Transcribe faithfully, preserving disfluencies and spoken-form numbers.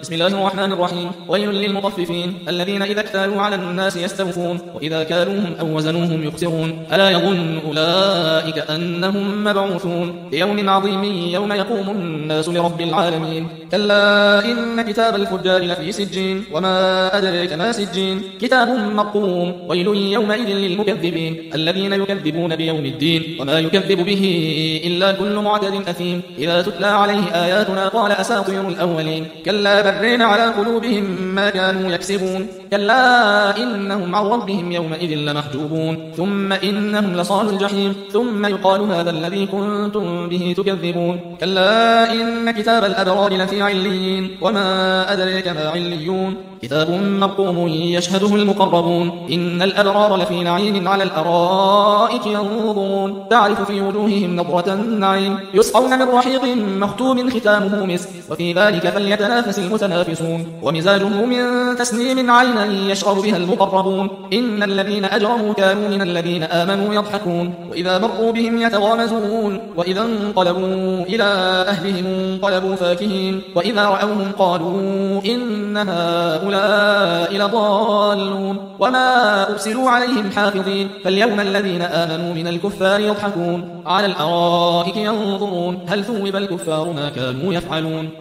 بسم الله الرحمن الرحيم. ويل للمطففين الذين إذا اكتالوا على الناس يستوفون وإذا كالوهم أو وزنوهم يخسرون ألا يظن أولئك أنهم مبعوثون ليوم عظيم يوم يقوم الناس لرب العالمين. كلا إن كتاب الفجار لفي سجين وما أدريك ما سجين كتاب مرقوم. ويل يومئذ للمكذبين الذين يكذبون بيوم الدين وما يكذب به إلا كل معتد أثيم إذا تتلى عليه آياتنا قال أساطير الأولين. كلا برين على قلوبهم ما كانوا يكسبون. كلا إنهم عن ربهم يومئذ لمحجوبون ثم إنهم لصال الجحيم ثم يقال هذا الذي كنتم به تكذبون. كلا إن كتاب الأبرار لفي عليين وما أدريك ما عليون كتاب مرقوم يشهده المقربون. إن الأبرار لفي نعيم على الأرائك ينظرون تعرف في وجوههم نظرة النعيم يسقون من رحيق مختوم ختامه مسك وفي ذلك فليتنافس المتنافسون ومزاجه من تسنيم عينا يشرب بها المقربون. إن الذين أجرموا كانوا من الذين آمنوا يضحكون وإذا مروا بهم يتغامزون وإذا انقلبوا إلى أهلهم انقلبوا فاكهين وإذا رأوهم قالوا إن هؤلاء لضالون وما أرسلوا عليهم حافظين. فاليوم الذين آمنوا من الكفار يضحكون على الأرائك ينظرون هل ثوب الكفار ما كانوا يفعلون.